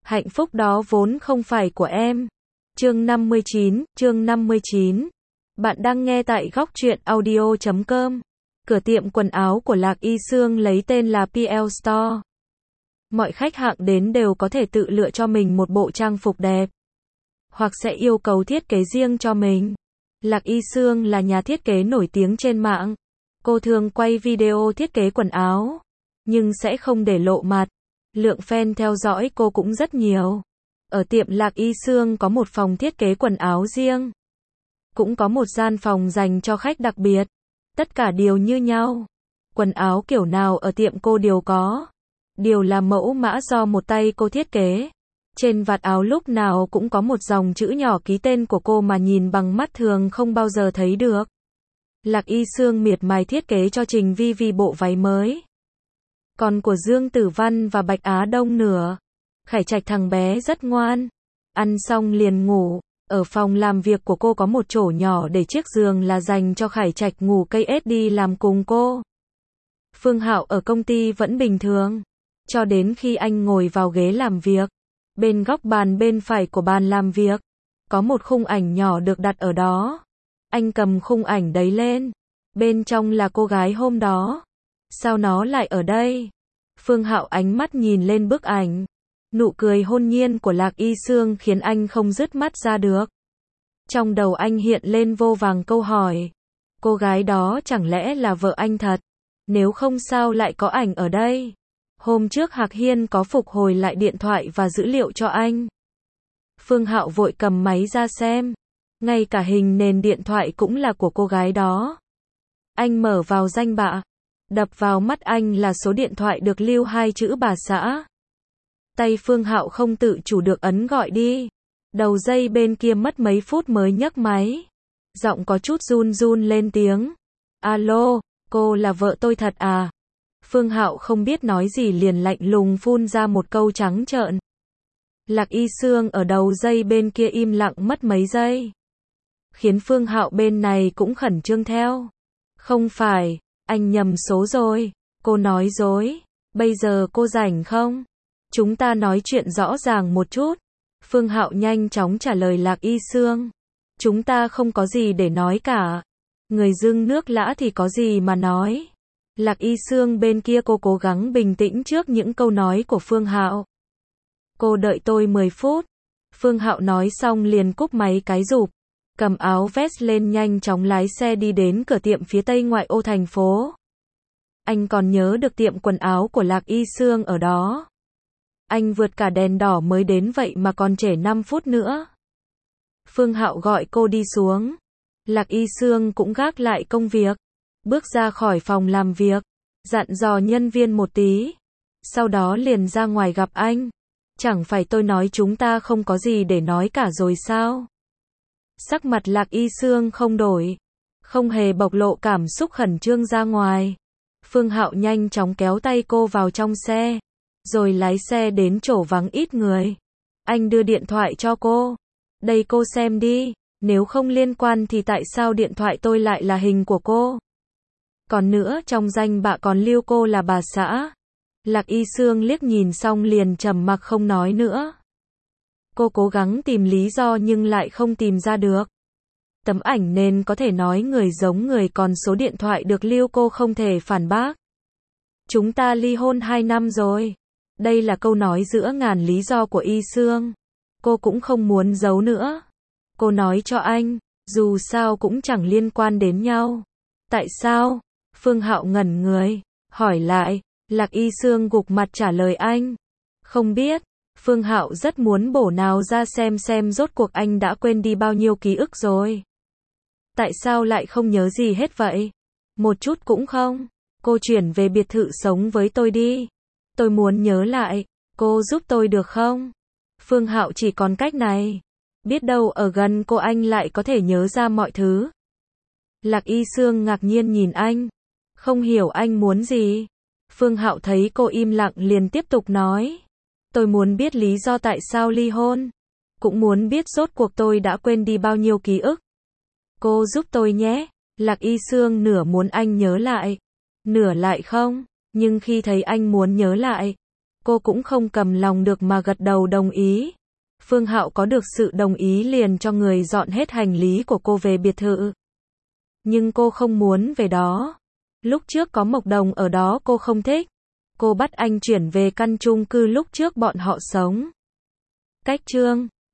Hạnh phúc đó vốn không phải của em. Chương 59. Bạn đang nghe tại góc truyện audio.com. Cửa tiệm quần áo của Lạc Y Sương lấy tên là PL Store. Mọi khách hàng đến đều có thể tự lựa cho mình một bộ trang phục đẹp, hoặc sẽ yêu cầu thiết kế riêng cho mình. Lạc Y Sương là nhà thiết kế nổi tiếng trên mạng. Cô thường quay video thiết kế quần áo, nhưng sẽ không để lộ mặt. Lượng fan theo dõi cô cũng rất nhiều. Ở tiệm Lạc Y Sương có một phòng thiết kế quần áo riêng, cũng có một gian phòng dành cho khách đặc biệt. Tất cả đều như nhau. Quần áo kiểu nào ở tiệm cô đều có. Đều là mẫu mã do một tay cô thiết kế. Trên vạt áo lúc nào cũng có một dòng chữ nhỏ ký tên của cô mà nhìn bằng mắt thường không bao giờ thấy được. Lạc Y Sương miệt mài thiết kế cho Trình Vi Vi bộ váy mới. Còn của Dương Tử Văn và Bạch Á Đông nữa. Khải Trạch thằng bé rất ngoan. Ăn xong liền ngủ. Ở phòng làm việc của cô có một chỗ nhỏ để chiếc giường là dành cho Khải Trạch ngủ, cây ết đi làm cùng cô. Phương Hạo ở công ty vẫn bình thường. Cho đến khi anh ngồi vào ghế làm việc. Bên góc bàn bên phải của bàn làm việc, có một khung ảnh nhỏ được đặt ở đó. Anh cầm khung ảnh đấy lên. Bên trong là cô gái hôm đó. Sao nó lại ở đây? Phương Hạo ánh mắt nhìn lên bức ảnh. Nụ cười hôn nhiên của Lạc Y Sương khiến anh không dứt mắt ra được. Trong đầu anh hiện lên vô vàn câu hỏi. Cô gái đó chẳng lẽ là vợ anh thật? Nếu không sao lại có ảnh ở đây? Hôm trước Hạc Hiên có phục hồi lại điện thoại và dữ liệu cho anh. Phương Hạo vội cầm máy ra xem. Ngay cả hình nền điện thoại cũng là của cô gái đó. Anh mở vào danh bạ. Đập vào mắt anh là số điện thoại được lưu 2 chữ bà xã. Tay Phương Hạo không tự chủ được ấn gọi đi. Đầu dây bên kia mất mấy phút mới nhấc máy. Giọng có chút run run lên tiếng. Alo, cô là vợ tôi thật à? Phương Hạo không biết nói gì liền lạnh lùng phun ra một câu trắng trợn. Lạc Y Sương ở đầu dây bên kia im lặng mất mấy giây. Khiến Phương Hạo bên này cũng khẩn trương theo. Không phải, anh nhầm số rồi. Cô nói dối. Bây giờ cô rảnh không? Chúng ta nói chuyện rõ ràng một chút. Phương Hạo nhanh chóng trả lời Lạc Y Sương. Chúng ta không có gì để nói cả. Người dưng nước lã thì có gì mà nói. Lạc Y Sương bên kia cô cố gắng bình tĩnh trước những câu nói của Phương Hạo. Cô đợi tôi 10 phút. Phương Hạo nói xong liền cúp máy cái rụp. Cầm áo vest lên nhanh chóng lái xe đi đến cửa tiệm phía tây ngoại ô thành phố. Anh còn nhớ được tiệm quần áo của Lạc Y Sương ở đó. Anh vượt cả đèn đỏ mới đến vậy mà còn trễ 5 phút nữa. Phương Hạo gọi cô đi xuống. Lạc Y Sương cũng gác lại công việc. Bước ra khỏi phòng làm việc. Dặn dò nhân viên một tí. Sau đó liền ra ngoài gặp anh. Chẳng phải tôi nói chúng ta không có gì để nói cả rồi sao? Sắc mặt Lạc Y Sương không đổi. Không hề bộc lộ cảm xúc khẩn trương ra ngoài. Phương Hạo nhanh chóng kéo tay cô vào trong xe. Rồi lái xe đến chỗ vắng ít người. Anh đưa điện thoại cho cô. Đây cô xem đi. Nếu không liên quan thì tại sao điện thoại tôi lại là hình của cô? Còn nữa trong danh bạ còn lưu cô là bà xã. Lạc Y Sương liếc nhìn xong liền trầm mặc không nói nữa. Cô cố gắng tìm lý do nhưng lại không tìm ra được. Tấm ảnh nên có thể nói người giống người, còn số điện thoại được lưu cô không thể phản bác. Chúng ta ly hôn 2 năm rồi. Đây là câu nói giữa ngàn lý do của Y Sương. Cô cũng không muốn giấu nữa. Cô nói cho anh, dù sao cũng chẳng liên quan đến nhau. Tại sao? Phương Hạo ngẩn người, hỏi lại. Lạc Y Sương gục mặt trả lời anh. Không biết. Phương Hạo rất muốn bổ nào ra xem rốt cuộc anh đã quên đi bao nhiêu ký ức rồi. Tại sao lại không nhớ gì hết vậy? Một chút cũng không. Cô chuyển về biệt thự sống với tôi đi. Tôi muốn nhớ lại. Cô giúp tôi được không? Phương Hạo chỉ còn cách này. Biết đâu ở gần cô anh lại có thể nhớ ra mọi thứ. Lạc Y Sương ngạc nhiên nhìn anh. Không hiểu anh muốn gì. Phương Hạo thấy cô im lặng liền tiếp tục nói. Tôi muốn biết lý do tại sao ly hôn. Cũng muốn biết rốt cuộc tôi đã quên đi bao nhiêu ký ức. Cô giúp tôi nhé. Lạc Y Sương nửa muốn anh nhớ lại, nửa lại không. Nhưng khi thấy anh muốn nhớ lại, Cô cũng không cầm lòng được mà gật đầu đồng ý. Phương Hạo có được sự đồng ý liền cho người dọn hết hành lý của cô về biệt thự. Nhưng cô không muốn về đó. Lúc trước có Mộc Đồng ở đó cô không thích. Cô bắt anh chuyển về căn chung cư lúc trước bọn họ sống. Cách chương